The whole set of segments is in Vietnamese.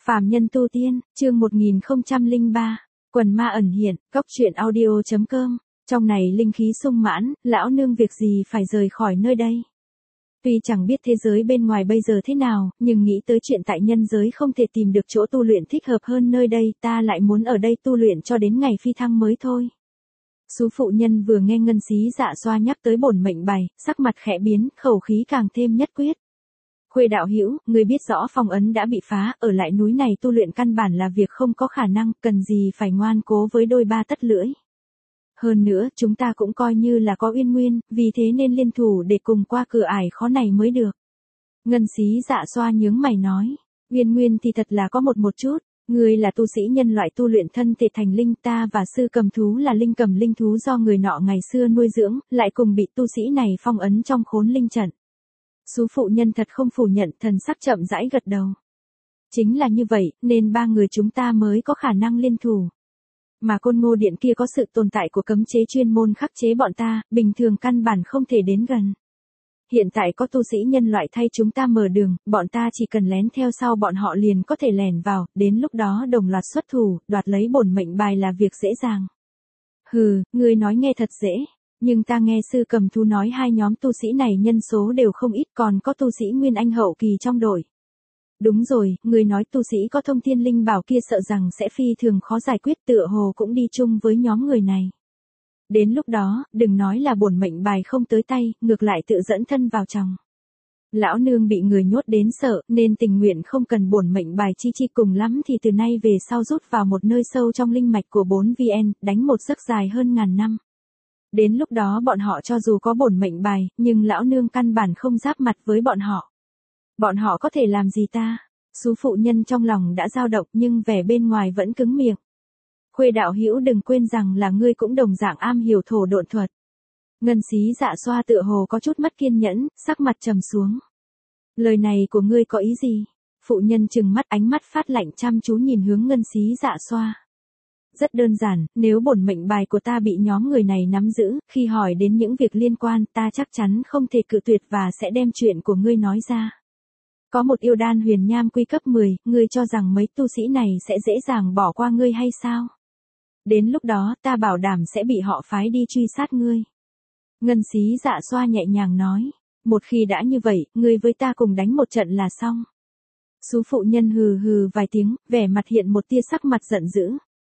Phàm nhân tu tiên, chương 1003, quần ma ẩn hiện, góc truyện audio.com, trong này linh khí sung mãn, lão nương việc gì phải rời khỏi nơi đây. Tuy chẳng biết thế giới bên ngoài bây giờ thế nào, nhưng nghĩ tới chuyện tại nhân giới không thể tìm được chỗ tu luyện thích hợp hơn nơi đây, ta lại muốn ở đây tu luyện cho đến ngày phi thăng mới thôi. Sú phụ nhân vừa nghe Ngân Xí Dạ Xoa nhắc tới bổn mệnh bài, sắc mặt khẽ biến, khẩu khí càng thêm nhất quyết. Khuê đạo hữu, người biết rõ phong ấn đã bị phá, ở lại núi này tu luyện căn bản là việc không có khả năng, cần gì phải ngoan cố với đôi ba tất lưỡi. Hơn nữa, chúng ta cũng coi như là có uyên nguyên, vì thế nên liên thủ để cùng qua cửa ải khó này mới được. Ngân Xí Dạ Xoa nhướng mày nói, uyên nguyên thì thật là có một chút, người là tu sĩ nhân loại tu luyện thân thể thành linh, ta và sư cầm thú là linh cầm linh thú do người nọ ngày xưa nuôi dưỡng, lại cùng bị tu sĩ này phong ấn trong khốn linh trận. Sú phụ nhân thật không phủ nhận, thần sắc chậm rãi gật đầu. Chính là như vậy, nên ba người chúng ta mới có khả năng liên thủ. Mà Côn Ngô Điện kia có sự tồn tại của cấm chế chuyên môn khắc chế bọn ta, bình thường căn bản không thể đến gần. Hiện tại có tu sĩ nhân loại thay chúng ta mở đường, bọn ta chỉ cần lén theo sau bọn họ liền có thể lẻn vào, đến lúc đó đồng loạt xuất thủ, đoạt lấy bổn mệnh bài là việc dễ dàng. Hừ, ngươi nói nghe thật dễ. Nhưng ta nghe sư cầm thú nói hai nhóm tu sĩ này nhân số đều không ít, còn có tu sĩ Nguyên Anh hậu kỳ trong đội. Đúng rồi, người nói tu sĩ có thông thiên linh bảo kia sợ rằng sẽ phi thường khó giải quyết, tựa hồ cũng đi chung với nhóm người này. Đến lúc đó, đừng nói là bổn mệnh bài không tới tay, ngược lại tự dẫn thân vào trong. Lão nương bị người nhốt đến sợ, nên tình nguyện không cần bổn mệnh bài chi cùng lắm thì từ nay về sau rút vào một nơi sâu trong linh mạch của 4VN, đánh một giấc dài hơn ngàn năm. Đến lúc đó bọn họ cho dù có bổn mệnh bài, nhưng lão nương căn bản không giáp mặt với bọn họ. Bọn họ có thể làm gì ta? Sú phụ nhân trong lòng đã dao động nhưng vẻ bên ngoài vẫn cứng miệng. Khuê đạo hữu đừng quên rằng là ngươi cũng đồng dạng am hiểu thổ độn thuật. Ngân Xí Dạ Xoa tựa hồ có chút mất kiên nhẫn, sắc mặt trầm xuống. Lời này của ngươi có ý gì? Phụ nhân trừng mắt, ánh mắt phát lạnh chăm chú nhìn hướng Ngân Xí Dạ Xoa. Rất đơn giản, nếu bổn mệnh bài của ta bị nhóm người này nắm giữ, khi hỏi đến những việc liên quan ta chắc chắn không thể cự tuyệt và sẽ đem chuyện của ngươi nói ra. Có một yêu đan huyền nham quy cấp 10, ngươi cho rằng mấy tu sĩ này sẽ dễ dàng bỏ qua ngươi hay sao? Đến lúc đó ta bảo đảm sẽ bị họ phái đi truy sát ngươi. Ngân Xí Dạ Xoa nhẹ nhàng nói, một khi đã như vậy, ngươi với ta cùng đánh một trận là xong. Sú phụ nhân hừ hừ vài tiếng, vẻ mặt hiện một tia sắc mặt giận dữ.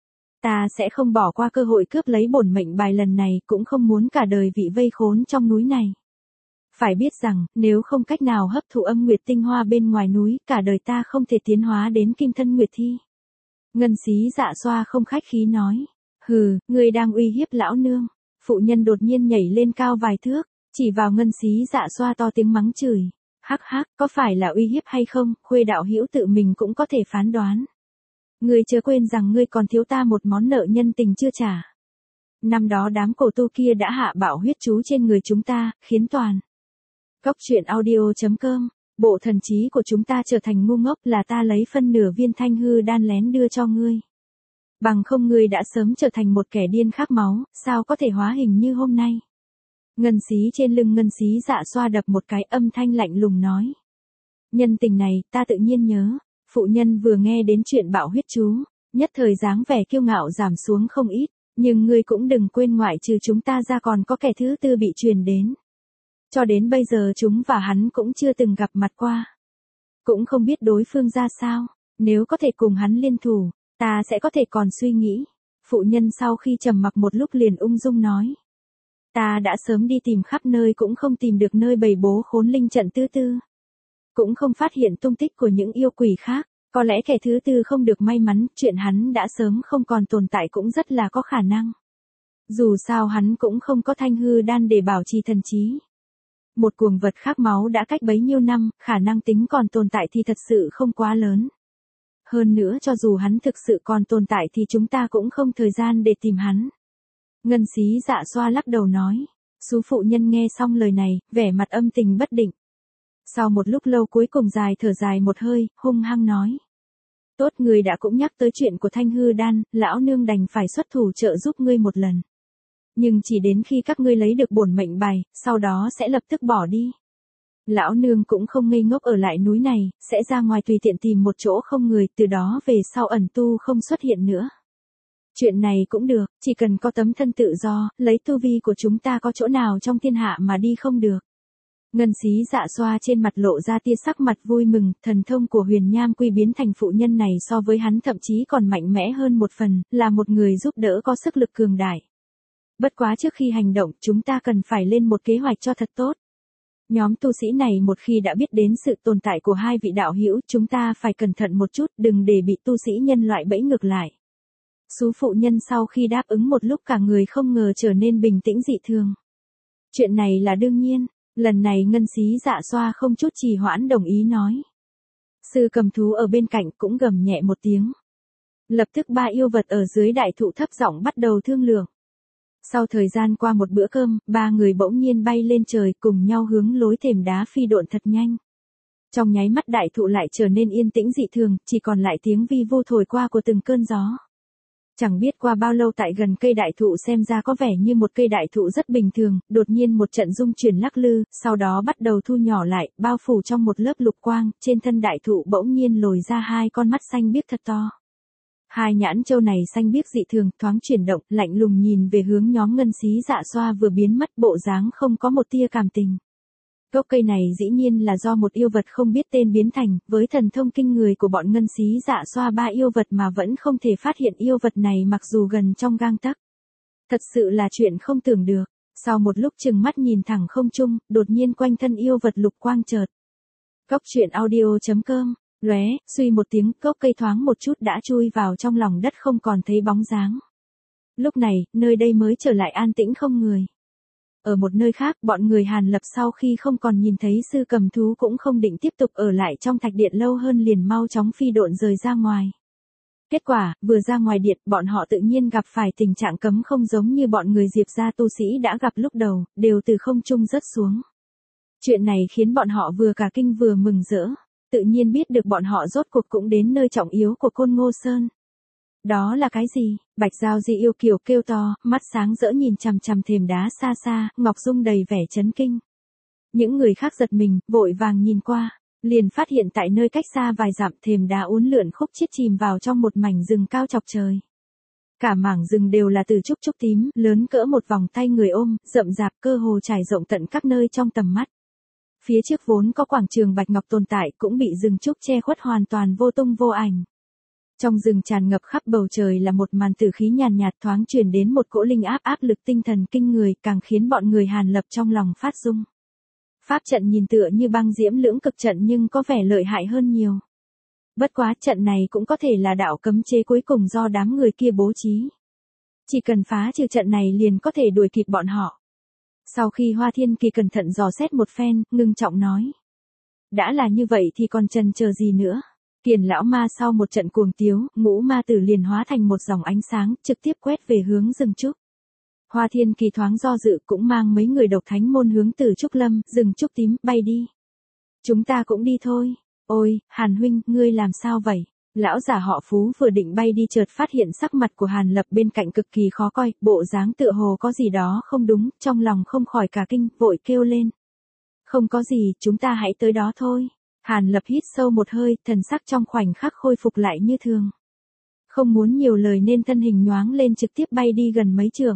Ta sẽ không bỏ qua cơ hội cướp lấy bổn mệnh bài lần này, cũng không muốn cả đời bị vây khốn trong núi này. Phải biết rằng, nếu không cách nào hấp thụ âm nguyệt tinh hoa bên ngoài núi, cả đời ta không thể tiến hóa đến kim thân nguyệt thi. Ngân Xí Dạ Xoa không khách khí nói. Hừ, ngươi đang uy hiếp lão nương. Phụ nhân đột nhiên nhảy lên cao vài thước, chỉ vào Ngân Xí Dạ Xoa to tiếng mắng chửi. Hắc hắc, có phải là uy hiếp hay không, Khuê đạo hữu tự mình cũng có thể phán đoán. Ngươi chớ quên rằng ngươi còn thiếu ta một món nợ nhân tình chưa trả. Năm đó đám cổ tu kia đã hạ bạo huyết chú trên người chúng ta, khiến toàn. Góc truyện audio.com, bộ thần trí của chúng ta trở thành ngu ngốc, là ta lấy phân nửa viên thanh hư đan lén đưa cho ngươi. Bằng không ngươi đã sớm trở thành một kẻ điên khát máu, sao có thể hóa hình như hôm nay. Ngân Xí trên lưng Ngân Xí Dạ Xoa đập một cái, âm thanh lạnh lùng nói. Nhân tình này, ta tự nhiên nhớ. Phụ nhân vừa nghe đến chuyện bạo huyết chú, nhất thời dáng vẻ kiêu ngạo giảm xuống không ít, nhưng ngươi cũng đừng quên ngoại trừ chúng ta ra còn có kẻ thứ tư bị truyền đến. Cho đến bây giờ chúng và hắn cũng chưa từng gặp mặt qua. Cũng không biết đối phương ra sao, nếu có thể cùng hắn liên thủ, ta sẽ có thể còn suy nghĩ. Phụ nhân sau khi trầm mặc một lúc liền ung dung nói. Ta đã sớm đi tìm khắp nơi cũng không tìm được nơi bày bố khốn linh trận thứ tư. Cũng không phát hiện tung tích của những yêu quỷ khác, có lẽ kẻ thứ tư không được may mắn, chuyện hắn đã sớm không còn tồn tại cũng rất là có khả năng. Dù sao hắn cũng không có thanh hư đan để bảo trì thần trí. Một cuồng vật khát máu đã cách bấy nhiêu năm, khả năng tính còn tồn tại thì thật sự không quá lớn. Hơn nữa cho dù hắn thực sự còn tồn tại thì chúng ta cũng không thời gian để tìm hắn. Ngân Xí Dạ Xoa lắc đầu nói. Sú phụ nhân nghe xong lời này, vẻ mặt âm tình bất định. Sau một lúc lâu cuối cùng thở dài một hơi, hung hăng nói. Tốt, người đã cũng nhắc tới chuyện của thanh hư đan, lão nương đành phải xuất thủ trợ giúp ngươi một lần. Nhưng chỉ đến khi các ngươi lấy được bổn mệnh bài, sau đó sẽ lập tức bỏ đi. Lão nương cũng không ngây ngốc ở lại núi này, sẽ ra ngoài tùy tiện tìm một chỗ không người, từ đó về sau ẩn tu không xuất hiện nữa. Chuyện này cũng được, chỉ cần có tấm thân tự do, lấy tu vi của chúng ta có chỗ nào trong thiên hạ mà đi không được. Ngân Xí Dạ Xoa trên mặt lộ ra tia sắc mặt vui mừng, thần thông của Huyền Nham Quy biến thành phụ nhân này so với hắn thậm chí còn mạnh mẽ hơn một phần, là một người giúp đỡ có sức lực cường đại. Bất quá trước khi hành động, chúng ta cần phải lên một kế hoạch cho thật tốt. Nhóm tu sĩ này một khi đã biết đến sự tồn tại của hai vị đạo hữu, chúng ta phải cẩn thận một chút, đừng để bị tu sĩ nhân loại bẫy ngược lại. Sú phụ nhân sau khi đáp ứng một lúc cả người không ngờ trở nên bình tĩnh dị thường. Chuyện này là đương nhiên, lần này Ngân Xí Dạ Xoa không chút trì hoãn đồng ý nói. Sư cầm thú ở bên cạnh cũng gầm nhẹ một tiếng. Lập tức ba yêu vật ở dưới đại thụ thấp giọng bắt đầu thương lượng. Sau thời gian qua một bữa cơm, ba người bỗng nhiên bay lên trời cùng nhau hướng lối thềm đá phi độn thật nhanh. Trong nháy mắt đại thụ lại trở nên yên tĩnh dị thường, chỉ còn lại tiếng vi vu thổi qua của từng cơn gió. Chẳng biết qua bao lâu tại gần cây đại thụ xem ra có vẻ như một cây đại thụ rất bình thường, đột nhiên một trận rung chuyển lắc lư, sau đó bắt đầu thu nhỏ lại, bao phủ trong một lớp lục quang, trên thân đại thụ bỗng nhiên lồi ra hai con mắt xanh biếc thật to. Hai nhãn châu này xanh biếc dị thường, thoáng chuyển động, lạnh lùng nhìn về hướng nhóm Ngân Xí Dạ Xoa vừa biến mất, bộ dáng không có một tia cảm tình. Gốc cây này dĩ nhiên là do một yêu vật không biết tên biến thành, với thần thông kinh người của bọn Ngân Xí Dạ Xoa ba yêu vật mà vẫn không thể phát hiện yêu vật này mặc dù gần trong gang tấc. Thật sự là chuyện không tưởng được. Sau một lúc chừng mắt nhìn thẳng không trung, đột nhiên quanh thân yêu vật lục quang chợt. Góc truyện audio.com, lóe, suy một tiếng, gốc cây thoáng một chút đã chui vào trong lòng đất không còn thấy bóng dáng. Lúc này, nơi đây mới trở lại an tĩnh không người. Ở một nơi khác, bọn người Hàn Lập sau khi không còn nhìn thấy sư cầm thú cũng không định tiếp tục ở lại trong thạch điện lâu hơn, liền mau chóng phi độn rời ra ngoài. Kết quả, vừa ra ngoài điện, bọn họ tự nhiên gặp phải tình trạng cấm không giống như bọn người Diệp gia tu sĩ đã gặp lúc đầu, đều từ không trung rớt xuống. Chuyện này khiến bọn họ vừa cả kinh vừa mừng rỡ, tự nhiên biết được bọn họ rốt cuộc cũng đến nơi trọng yếu của Côn Ngô Sơn. Đó là cái gì? Bạch Giao Di yêu kiều kêu to, mắt sáng rỡ nhìn chằm chằm thềm đá xa xa, Ngọc Dung đầy vẻ chấn kinh. Những người khác giật mình, vội vàng nhìn qua, liền phát hiện tại nơi cách xa vài dặm thềm đá uốn lượn khúc chiết chìm vào trong một mảnh rừng cao chọc trời. Cả mảng rừng đều là từ trúc trúc tím, lớn cỡ một vòng tay người ôm, rậm rạp cơ hồ trải rộng tận các nơi trong tầm mắt. Phía trước vốn có quảng trường bạch ngọc tồn tại cũng bị rừng trúc che khuất hoàn toàn vô tung vô ảnh. Trong rừng tràn ngập khắp bầu trời là một màn tử khí nhàn nhạt thoáng truyền đến một cỗ linh áp lực tinh thần kinh người, càng khiến bọn người Hàn Lập trong lòng phát rung. Pháp trận nhìn tựa như băng diễm lưỡng cực trận nhưng có vẻ lợi hại hơn nhiều. Bất quá trận này cũng có thể là đạo cấm chế cuối cùng do đám người kia bố trí. Chỉ cần phá trừ trận này liền có thể đuổi kịp bọn họ. Sau khi Hoa Thiên Kỳ cẩn thận dò xét một phen, ngưng trọng nói. Đã là như vậy thì còn chần chờ gì nữa? Kiền lão ma sau một trận cuồng tiếu, ngũ ma tử liền hóa thành một dòng ánh sáng, trực tiếp quét về hướng rừng trúc. Hoa Thiên Kỳ thoáng do dự cũng mang mấy người độc thánh môn hướng từ trúc lâm, rừng trúc tím, bay đi. Chúng ta cũng đi thôi. Ôi, Hàn huynh, ngươi làm sao vậy? Lão giả họ Phú vừa định bay đi chợt phát hiện sắc mặt của Hàn Lập bên cạnh cực kỳ khó coi, bộ dáng tựa hồ có gì đó không đúng, trong lòng không khỏi cả kinh, vội kêu lên. Không có gì, chúng ta hãy tới đó thôi. Hàn Lập hít sâu một hơi, thần sắc trong khoảnh khắc khôi phục lại như thường. Không muốn nhiều lời nên thân hình nhoáng lên trực tiếp bay đi gần mấy trượng.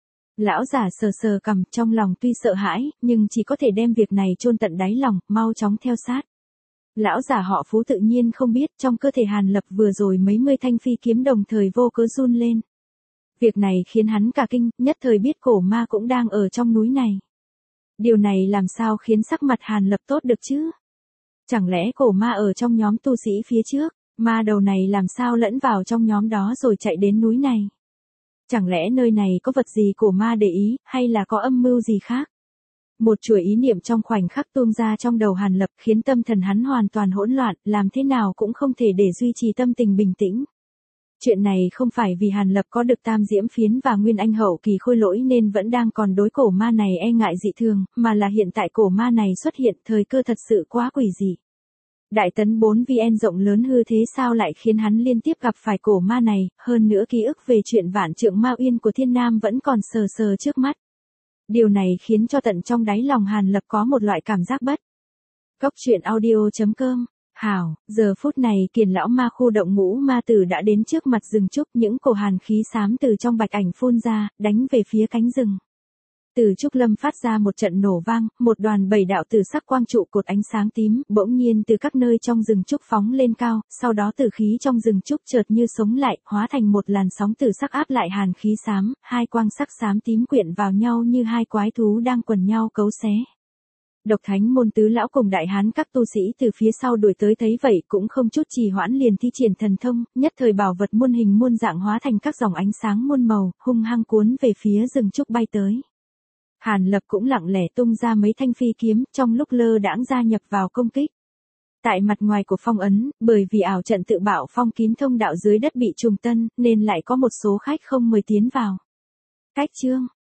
Lão giả sờ sờ cằm, trong lòng tuy sợ hãi, nhưng chỉ có thể đem việc này chôn tận đáy lòng, mau chóng theo sát. Lão giả họ Phú tự nhiên không biết trong cơ thể Hàn Lập vừa rồi mấy mươi thanh phi kiếm đồng thời vô cớ run lên. Việc này khiến hắn cả kinh, nhất thời biết cổ ma cũng đang ở trong núi này. Điều này làm sao khiến sắc mặt Hàn Lập tốt được chứ? Chẳng lẽ cổ ma ở trong nhóm tu sĩ phía trước, ma đầu này làm sao lẫn vào trong nhóm đó rồi chạy đến núi này? Chẳng lẽ nơi này có vật gì cổ ma để ý, hay là có âm mưu gì khác? Một chuỗi ý niệm trong khoảnh khắc tuôn ra trong đầu Hàn Lập khiến tâm thần hắn hoàn toàn hỗn loạn, làm thế nào cũng không thể để duy trì tâm tình bình tĩnh. Chuyện này không phải vì Hàn Lập có được tam diễm phiến và nguyên anh hậu kỳ khôi lỗi nên vẫn đang còn đối cổ ma này e ngại dị thường, mà là hiện tại cổ ma này xuất hiện thời cơ thật sự quá quỷ dị. Đại tấn 4VN rộng lớn hư thế sao lại khiến hắn liên tiếp gặp phải cổ ma này, hơn nữa ký ức về chuyện vạn trượng ma uyên của Thiên Nam vẫn còn sờ sờ trước mắt. Điều này khiến cho tận trong đáy lòng Hàn Lập có một loại cảm giác bất Cóc truyện audio.com. Hảo, giờ phút này Kiền lão ma khu động ngũ ma tử đã đến trước mặt rừng trúc, những cổ hàn khí xám từ trong bạch ảnh phun ra, đánh về phía cánh rừng. Từ trúc lâm phát ra một trận nổ vang, một đoàn bảy đạo tử sắc quang trụ cột ánh sáng tím, bỗng nhiên từ các nơi trong rừng trúc phóng lên cao, sau đó tử khí trong rừng trúc chợt như sống lại, hóa thành một làn sóng tử sắc áp lại hàn khí xám, hai quang sắc xám tím quyện vào nhau như hai quái thú đang quần nhau cấu xé. Độc Thánh môn tứ lão cùng đại hán các tu sĩ từ phía sau đuổi tới thấy vậy cũng không chút trì hoãn liền thi triển thần thông, nhất thời bảo vật muôn hình muôn dạng hóa thành các dòng ánh sáng muôn màu, hung hăng cuốn về phía rừng trúc bay tới. Hàn Lập cũng lặng lẽ tung ra mấy thanh phi kiếm, trong lúc lơ đãng gia nhập vào công kích. Tại mặt ngoài của phong ấn, bởi vì ảo trận tự bạo phong kín thông đạo dưới đất bị trùng tân, nên lại có một số khách không mời tiến vào. Cách chương